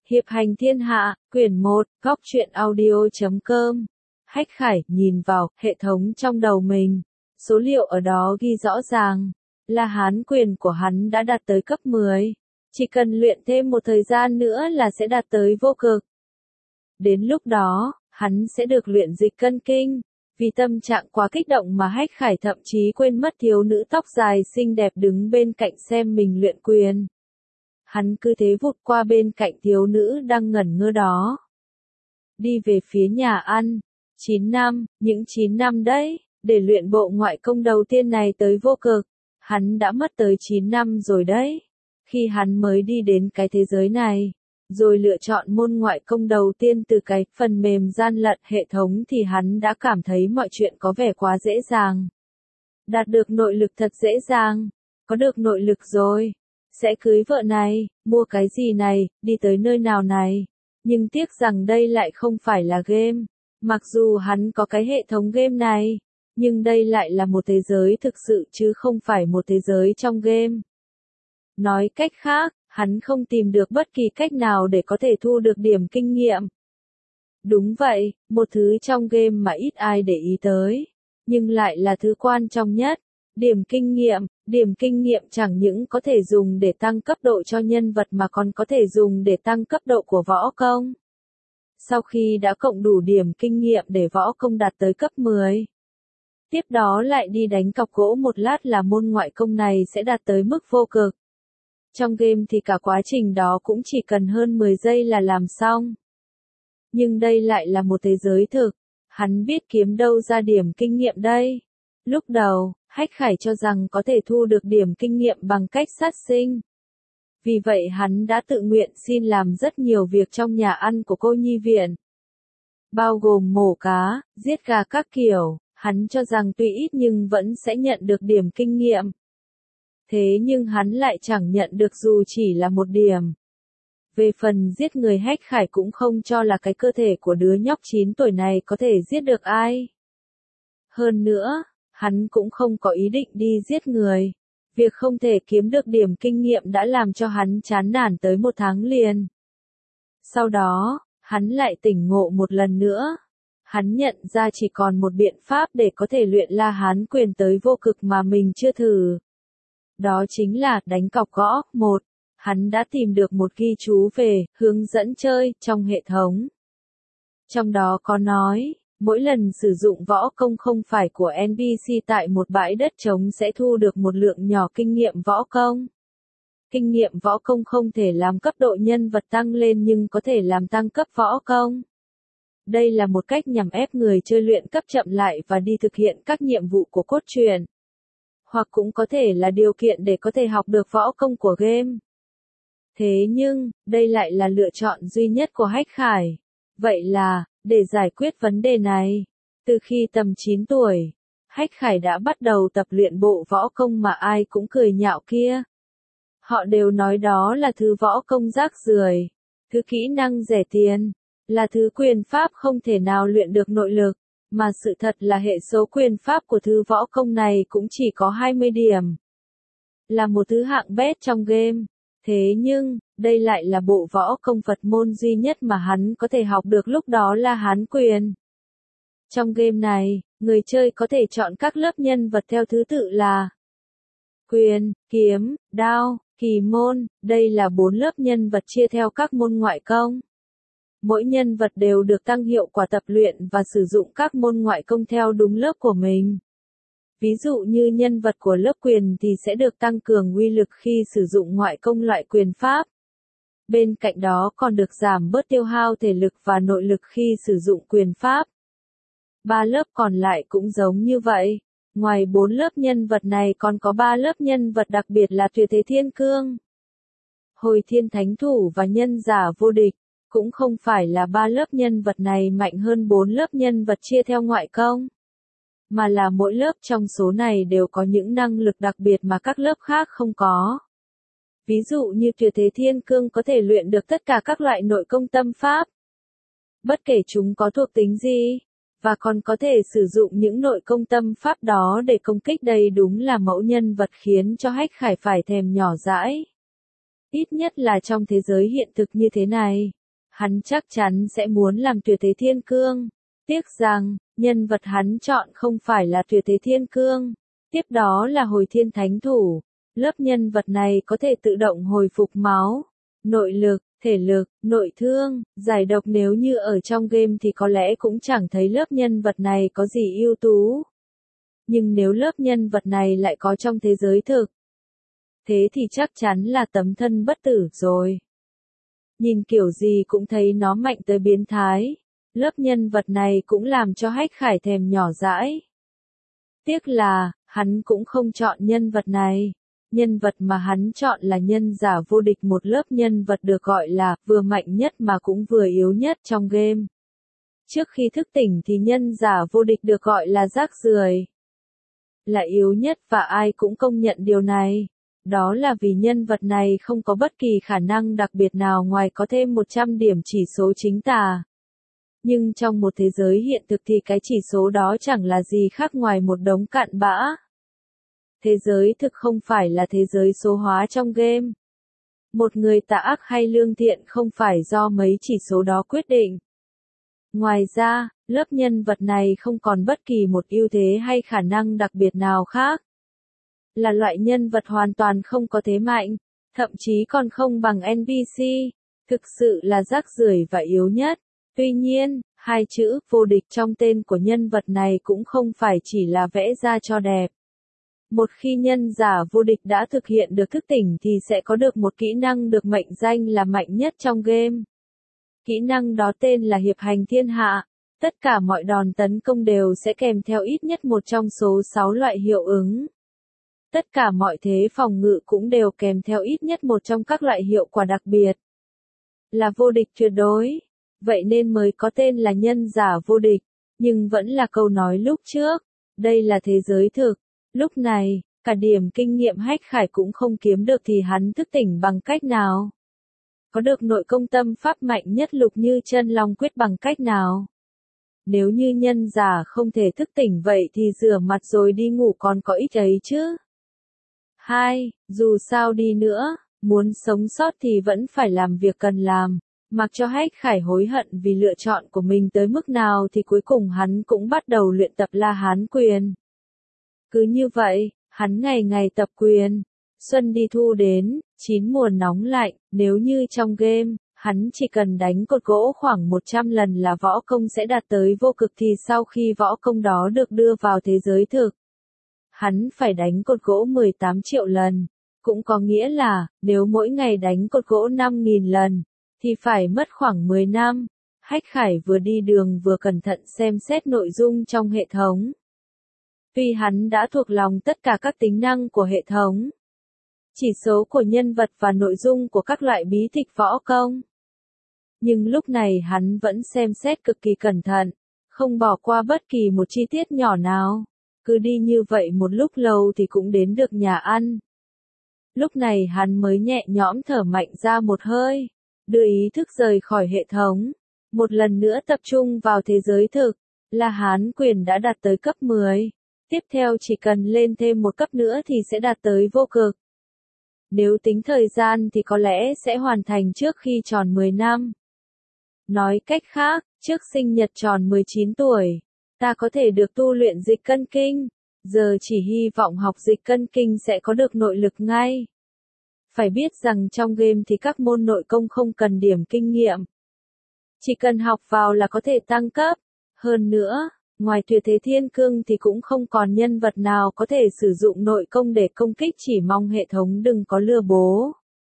Hiệp hành thiên hạ, quyển 1, góc truyện audio.com. Hách Khải nhìn vào hệ thống trong đầu mình. Số liệu ở đó ghi rõ ràng là hán quyền của hắn đã đạt tới cấp 10. Chỉ cần luyện thêm một thời gian nữa là sẽ đạt tới vô cực. Đến lúc đó, hắn sẽ được luyện dịch cân kinh. Vì tâm trạng quá kích động mà Hách Khải thậm chí quên mất thiếu nữ tóc dài xinh đẹp đứng bên cạnh xem mình luyện quyền. Hắn cứ thế vụt qua bên cạnh thiếu nữ đang ngẩn ngơ đó. Đi về phía nhà ăn. 9 năm, những 9 năm đấy, để luyện bộ ngoại công đầu tiên này tới vô cực. Hắn đã mất tới 9 năm rồi đấy. Khi hắn mới đi đến cái thế giới này, rồi lựa chọn môn ngoại công đầu tiên từ cái phần mềm gian lận hệ thống thì hắn đã cảm thấy mọi chuyện có vẻ quá dễ dàng. Đạt được nội lực thật dễ dàng. Có được nội lực rồi. Sẽ cưới vợ này, mua cái gì này, đi tới nơi nào này. Nhưng tiếc rằng đây lại không phải là game. Mặc dù hắn có cái hệ thống game này, nhưng đây lại là một thế giới thực sự chứ không phải một thế giới trong game. Nói cách khác, hắn không tìm được bất kỳ cách nào để có thể thu được điểm kinh nghiệm. Đúng vậy, một thứ trong game mà ít ai để ý tới, nhưng lại là thứ quan trọng nhất. Điểm kinh nghiệm chẳng những có thể dùng để tăng cấp độ cho nhân vật mà còn có thể dùng để tăng cấp độ của võ công. Sau khi đã cộng đủ điểm kinh nghiệm để võ công đạt tới cấp 10, tiếp đó lại đi đánh cọc gỗ một lát là môn ngoại công này sẽ đạt tới mức vô cực. Trong game thì cả quá trình đó cũng chỉ cần hơn 10 giây là làm xong. Nhưng đây lại là một thế giới thực, hắn biết kiếm đâu ra điểm kinh nghiệm đây. Lúc đầu, Hách Khải cho rằng có thể thu được điểm kinh nghiệm bằng cách sát sinh. Vì vậy hắn đã tự nguyện xin làm rất nhiều việc trong nhà ăn của cô nhi viện. Bao gồm mổ cá, giết gà các kiểu, hắn cho rằng tuy ít nhưng vẫn sẽ nhận được điểm kinh nghiệm. Thế nhưng hắn lại chẳng nhận được dù chỉ là một điểm. Về phần giết người Hách Khải cũng không cho là cái cơ thể của đứa nhóc 9 tuổi này có thể giết được ai. Hơn nữa, hắn cũng không có ý định đi giết người. Việc không thể kiếm được điểm kinh nghiệm đã làm cho hắn chán nản tới 1 tháng liền. Sau đó, hắn lại tỉnh ngộ một lần nữa. Hắn nhận ra chỉ còn một biện pháp để có thể luyện La Hán quyền tới vô cực mà mình chưa thử. Đó chính là đánh cọc gõ. Hắn đã tìm được một ghi chú về hướng dẫn chơi trong hệ thống. Trong đó có nói, mỗi lần sử dụng võ công không phải của NPC tại một bãi đất trống sẽ thu được một lượng nhỏ kinh nghiệm võ công. Kinh nghiệm võ công không thể làm cấp độ nhân vật tăng lên nhưng có thể làm tăng cấp võ công. Đây là một cách nhằm ép người chơi luyện cấp chậm lại và đi thực hiện các nhiệm vụ của cốt truyện. Hoặc cũng có thể là điều kiện để có thể học được võ công của game. Thế nhưng, đây lại là lựa chọn duy nhất của Hách Khải. Vậy là, để giải quyết vấn đề này, từ khi tầm 9 tuổi, Hách Khải đã bắt đầu tập luyện bộ võ công mà ai cũng cười nhạo kia. Họ đều nói đó là thứ võ công rác rưởi, thứ kỹ năng rẻ tiền, là thứ quyền pháp không thể nào luyện được nội lực, mà sự thật là hệ số quyền pháp của thứ võ công này cũng chỉ có 20 điểm. Là một thứ hạng bét trong game. Thế nhưng, đây lại là bộ võ công Phật môn duy nhất mà hắn có thể học được lúc đó là Hán quyền. Trong game này, người chơi có thể chọn các lớp nhân vật theo thứ tự là quyền, kiếm, đao, kỳ môn, đây là 4 lớp nhân vật chia theo các môn ngoại công. Mỗi nhân vật đều được tăng hiệu quả tập luyện và sử dụng các môn ngoại công theo đúng lớp của mình. Ví dụ như nhân vật của lớp quyền thì sẽ được tăng cường uy lực khi sử dụng ngoại công loại quyền pháp. Bên cạnh đó còn được giảm bớt tiêu hao thể lực và nội lực khi sử dụng quyền pháp. 3 lớp còn lại cũng giống như vậy. Ngoài 4 lớp nhân vật này còn có 3 lớp nhân vật đặc biệt là Tuyệt Thế Thiên Cương, Hồi Thiên Thánh Thủ và Nhân Giả Vô Địch. Cũng không phải là 3 lớp nhân vật này mạnh hơn 4 lớp nhân vật chia theo ngoại công, mà là mỗi lớp trong số này đều có những năng lực đặc biệt mà các lớp khác không có. Ví dụ như Tuyệt Thế Thiên Cương có thể luyện được tất cả các loại nội công tâm pháp, bất kể chúng có thuộc tính gì, và còn có thể sử dụng những nội công tâm pháp đó để công kích. Đây đúng là mẫu nhân vật khiến cho Hách Khải phải thèm nhỏ dãi. Ít nhất là trong thế giới hiện thực như thế này. Hắn chắc chắn sẽ muốn làm Tuyệt Thế Thiên Cương. Tiếc rằng, nhân vật hắn chọn không phải là Tuyệt Thế Thiên Cương. Tiếp đó là Hồi Thiên Thánh Thủ. Lớp nhân vật này có thể tự động hồi phục máu, nội lực, thể lực, nội thương, giải độc, nếu như ở trong game thì có lẽ cũng chẳng thấy lớp nhân vật này có gì ưu tú. Nhưng nếu lớp nhân vật này lại có trong thế giới thực, thế thì chắc chắn là tấm thân bất tử rồi. Nhìn kiểu gì cũng thấy nó mạnh tới biến thái. Lớp nhân vật này cũng làm cho Hách Khải thèm nhỏ dãi. Tiếc là, hắn cũng không chọn nhân vật này. Nhân vật mà hắn chọn là nhân giả vô địch, một lớp nhân vật được gọi là vừa mạnh nhất mà cũng vừa yếu nhất trong game. Trước khi thức tỉnh thì nhân giả vô địch được gọi là rác rưởi, là yếu nhất và ai cũng công nhận điều này. Đó là vì nhân vật này không có bất kỳ khả năng đặc biệt nào ngoài có thêm 100 điểm chỉ số chính tà. Nhưng trong một thế giới hiện thực thì cái chỉ số đó chẳng là gì khác ngoài một đống cặn bã. Thế giới thực không phải là thế giới số hóa trong game. Một người tà ác hay lương thiện không phải do mấy chỉ số đó quyết định. Ngoài ra, lớp nhân vật này không còn bất kỳ một ưu thế hay khả năng đặc biệt nào khác. Là loại nhân vật hoàn toàn không có thế mạnh, thậm chí còn không bằng NPC, thực sự là rác rưởi và yếu nhất. Tuy nhiên, hai chữ vô địch trong tên của nhân vật này cũng không phải chỉ là vẽ ra cho đẹp. Một khi nhân giả vô địch đã thực hiện được thức tỉnh thì sẽ có được một kỹ năng được mệnh danh là mạnh nhất trong game. Kỹ năng đó tên là Hiệp Hành Thiên Hạ. Tất cả mọi đòn tấn công đều sẽ kèm theo ít nhất một trong số 6 loại hiệu ứng. Tất cả mọi thế phòng ngự cũng đều kèm theo ít nhất một trong các loại hiệu quả đặc biệt. Là vô địch tuyệt đối. Vậy nên mới có tên là nhân giả vô địch. Nhưng vẫn là câu nói lúc trước. Đây là thế giới thực. Lúc này, cả điểm kinh nghiệm Hách Khải cũng không kiếm được thì hắn thức tỉnh bằng cách nào? Có được nội công tâm pháp mạnh nhất Lục Như Chân Long Quyết bằng cách nào? Nếu như nhân giả không thể thức tỉnh vậy thì rửa mặt rồi đi ngủ còn có ích ấy chứ? 2. Dù sao đi nữa, muốn sống sót thì vẫn phải làm việc cần làm. Mặc cho Hách Khải hối hận vì lựa chọn của mình tới mức nào thì cuối cùng hắn cũng bắt đầu luyện tập La Hán Quyền. Cứ như vậy, hắn ngày ngày tập quyền. Xuân đi thu đến, 9 mùa nóng lạnh, nếu như trong game, hắn chỉ cần đánh cột gỗ khoảng 100 lần là võ công sẽ đạt tới vô cực thì sau khi võ công đó được đưa vào thế giới thực, hắn phải đánh cột gỗ 18 triệu lần. Cũng có nghĩa là, nếu mỗi ngày đánh cột gỗ 5.000 lần, thì phải mất khoảng 10 năm. Hách Khải vừa đi đường vừa cẩn thận xem xét nội dung trong hệ thống. Vì hắn đã thuộc lòng tất cả các tính năng của hệ thống, chỉ số của nhân vật và nội dung của các loại bí tịch võ công. Nhưng lúc này hắn vẫn xem xét cực kỳ cẩn thận, không bỏ qua bất kỳ một chi tiết nhỏ nào. Cứ đi như vậy một lúc lâu thì cũng đến được nhà ăn. Lúc này hắn mới nhẹ nhõm thở mạnh ra một hơi, đưa ý thức rời khỏi hệ thống, một lần nữa tập trung vào thế giới thực. La Hán Quyền đã đạt tới cấp 10. Tiếp theo chỉ cần lên thêm một cấp nữa thì sẽ đạt tới vô cực. Nếu tính thời gian thì có lẽ sẽ hoàn thành trước khi tròn 10 năm. Nói cách khác, trước sinh nhật tròn 19 tuổi, ta có thể được tu luyện dịch cân kinh. Giờ chỉ hy vọng học dịch cân kinh sẽ có được nội lực ngay. Phải biết rằng trong game thì các môn nội công không cần điểm kinh nghiệm. Chỉ cần học vào là có thể tăng cấp. Hơn nữa, ngoài Tuyệt Thế Thiên Cương thì cũng không còn nhân vật nào có thể sử dụng nội công để công kích, chỉ mong hệ thống đừng có lừa bố.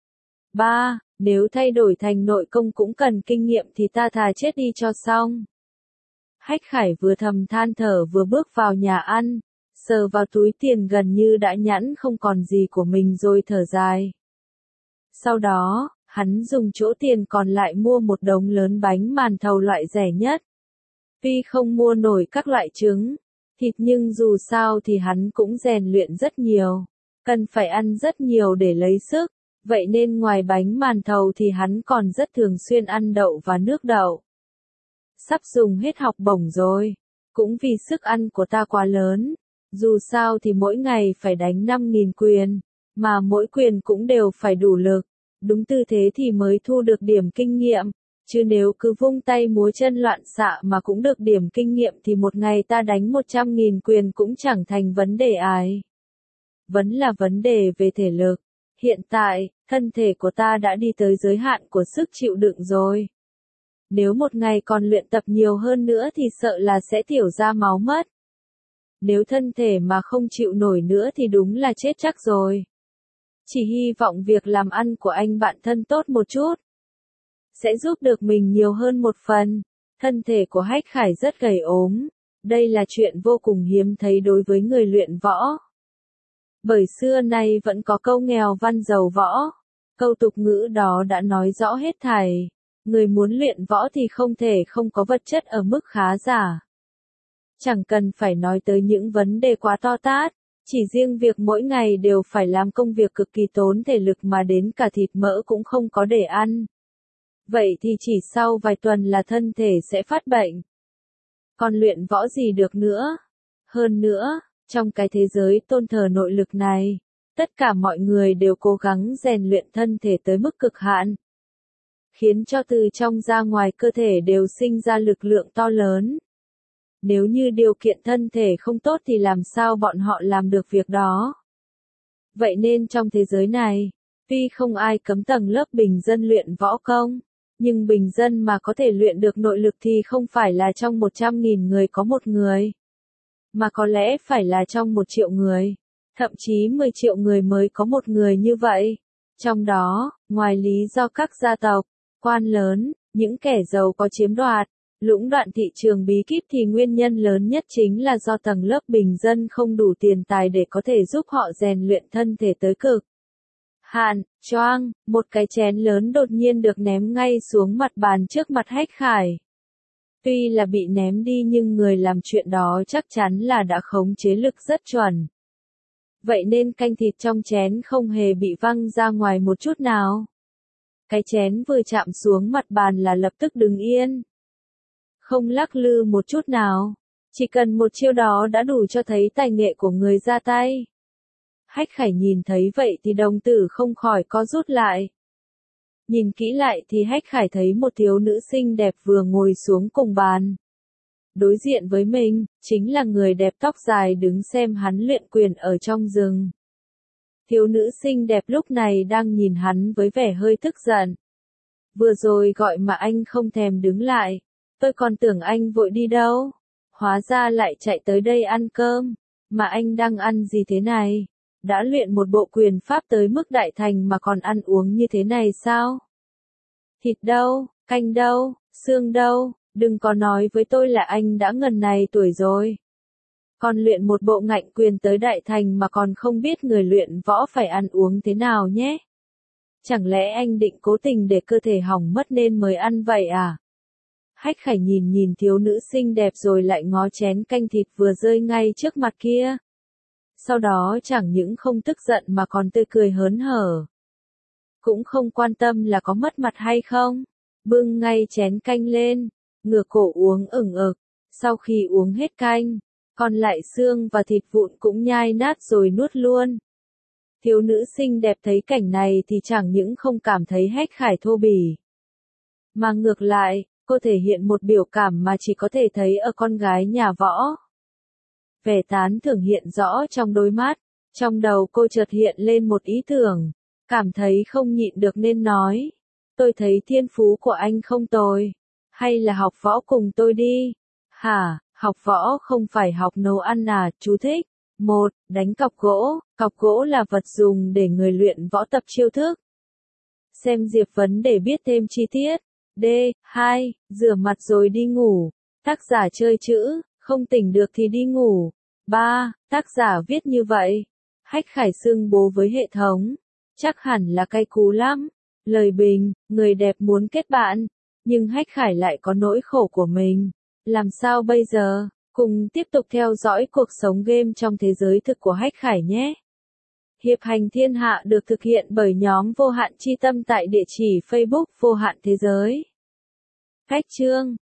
3. Nếu thay đổi thành nội công cũng cần kinh nghiệm thì ta thà chết đi cho xong. Hách Khải vừa thầm than thở vừa bước vào nhà ăn, sờ vào túi tiền gần như đã nhẵn không còn gì của mình rồi thở dài. Sau đó, hắn dùng chỗ tiền còn lại mua một đống lớn bánh màn thầu loại rẻ nhất. Tuy không mua nổi các loại trứng, thịt nhưng dù sao thì hắn cũng rèn luyện rất nhiều, cần phải ăn rất nhiều để lấy sức, vậy nên ngoài bánh màn thầu thì hắn còn rất thường xuyên ăn đậu và nước đậu. Sắp dùng hết học bổng rồi, cũng vì sức ăn của ta quá lớn, dù sao thì mỗi ngày phải đánh 5.000 quyền, mà mỗi quyền cũng đều phải đủ lực, Đúng tư thế thì mới thu được điểm kinh nghiệm, chứ nếu cứ vung tay múa chân loạn xạ mà cũng được điểm kinh nghiệm thì một ngày ta đánh 100.000 quyền cũng chẳng thành vấn đề ai. Vẫn là vấn đề về thể lực. Hiện tại, thân thể của ta đã đi tới giới hạn của sức chịu đựng rồi. Nếu một ngày còn luyện tập nhiều hơn nữa thì sợ là sẽ tiểu ra máu mất. Nếu thân thể mà không chịu nổi nữa thì đúng là chết chắc rồi. Chỉ hy vọng việc làm ăn của anh bạn thân tốt một chút, sẽ giúp được mình nhiều hơn một phần. Thân thể của Hách Khải rất gầy ốm. Đây là chuyện vô cùng hiếm thấy đối với người luyện võ. Bởi xưa nay vẫn có câu nghèo văn giàu võ. Câu tục ngữ đó đã nói rõ hết thảy. Người muốn luyện võ thì không thể không có vật chất ở mức khá giả. Chẳng cần phải nói tới những vấn đề quá to tát. Chỉ riêng việc mỗi ngày đều phải làm công việc cực kỳ tốn thể lực mà đến cả thịt mỡ cũng không có để ăn. Vậy thì chỉ sau vài tuần là thân thể sẽ phát bệnh. Còn luyện võ gì được nữa? Hơn nữa, trong cái thế giới tôn thờ nội lực này, tất cả mọi người đều cố gắng rèn luyện thân thể tới mức cực hạn, khiến cho từ trong ra ngoài cơ thể đều sinh ra lực lượng to lớn. Nếu như điều kiện thân thể không tốt thì làm sao bọn họ làm được việc đó? Vậy nên trong thế giới này, tuy không ai cấm tầng lớp bình dân luyện võ công, nhưng bình dân mà có thể luyện được nội lực thì không phải là trong 100.000 người có một người, mà có lẽ phải là trong 1 triệu người, thậm chí 10 triệu người mới có một người như vậy. Trong đó, ngoài lý do các gia tộc, quan lớn, những kẻ giàu có chiếm đoạt, lũng đoạn thị trường bí kíp thì nguyên nhân lớn nhất chính là do tầng lớp bình dân không đủ tiền tài để có thể giúp họ rèn luyện thân thể tới cực hạn. Choang, một cái chén lớn đột nhiên được ném ngay xuống mặt bàn trước mặt Hách Khải. Tuy là bị ném đi nhưng người làm chuyện đó chắc chắn là đã khống chế lực rất chuẩn. Vậy nên canh thịt trong chén không hề bị văng ra ngoài một chút nào. Cái chén vừa chạm xuống mặt bàn là lập tức đứng yên. Không lắc lư một chút nào. Chỉ cần một chiêu đó đã đủ cho thấy tài nghệ của người ra tay. Hách Khải nhìn thấy vậy thì đồng tử không khỏi co rút lại. Nhìn kỹ lại thì Hách Khải thấy một thiếu nữ xinh đẹp vừa ngồi xuống cùng bàn. Đối diện với mình, chính là người đẹp tóc dài đứng xem hắn luyện quyền ở trong rừng. Thiếu nữ xinh đẹp lúc này đang nhìn hắn với vẻ hơi tức giận. Vừa rồi gọi mà anh không thèm đứng lại, tôi còn tưởng anh vội đi đâu. Hóa ra lại chạy tới đây ăn cơm, mà anh đang ăn gì thế này? Đã luyện một bộ quyền pháp tới mức đại thành mà còn ăn uống như thế này sao? Thịt đâu, canh đâu, xương đâu, đừng có nói với tôi là anh đã ngần này tuổi rồi. Còn luyện một bộ ngạnh quyền tới đại thành mà còn không biết người luyện võ phải ăn uống thế nào nhé. Chẳng lẽ anh định cố tình để cơ thể hỏng mất nên mới ăn vậy à? Hách Khải nhìn thiếu nữ xinh đẹp rồi lại ngó chén canh thịt vừa rơi ngay trước mặt kia. Sau đó chẳng những không tức giận mà còn tươi cười hớn hở. Cũng không quan tâm là có mất mặt hay không. Bưng ngay chén canh lên, ngửa cổ uống ửng ực. Sau khi uống hết canh, còn lại xương và thịt vụn cũng nhai nát rồi nuốt luôn. Thiếu nữ xinh đẹp thấy cảnh này thì chẳng những không cảm thấy Hách Khải thô bỉ, mà ngược lại, cô thể hiện một biểu cảm mà chỉ có thể thấy ở con gái nhà võ. Vẻ tán thưởng hiện rõ trong đôi mắt, trong đầu cô chợt hiện lên một ý tưởng, cảm thấy không nhịn được nên nói. Tôi thấy thiên phú của anh không tồi, hay là học võ cùng tôi đi. Hả, học võ không phải học nấu ăn à? Chú thích. 1. Đánh cọc gỗ. Cọc gỗ là vật dùng để người luyện võ tập chiêu thức. Xem Diệp Vấn để biết thêm chi tiết. D. 2. Rửa mặt rồi đi ngủ. Tác giả chơi chữ, không tỉnh được thì đi ngủ. 3. Tác giả viết như vậy. Hách Khải xưng bố với hệ thống. Chắc hẳn là cay cú lắm. Lời bình, người đẹp muốn kết bạn. Nhưng Hách Khải lại có nỗi khổ của mình. Làm sao bây giờ? Cùng tiếp tục theo dõi cuộc sống game trong thế giới thực của Hách Khải nhé. Hiệp hành thiên hạ được thực hiện bởi nhóm Vô Hạn Chi Tâm tại địa chỉ Facebook Vô Hạn Thế Giới. Cách chương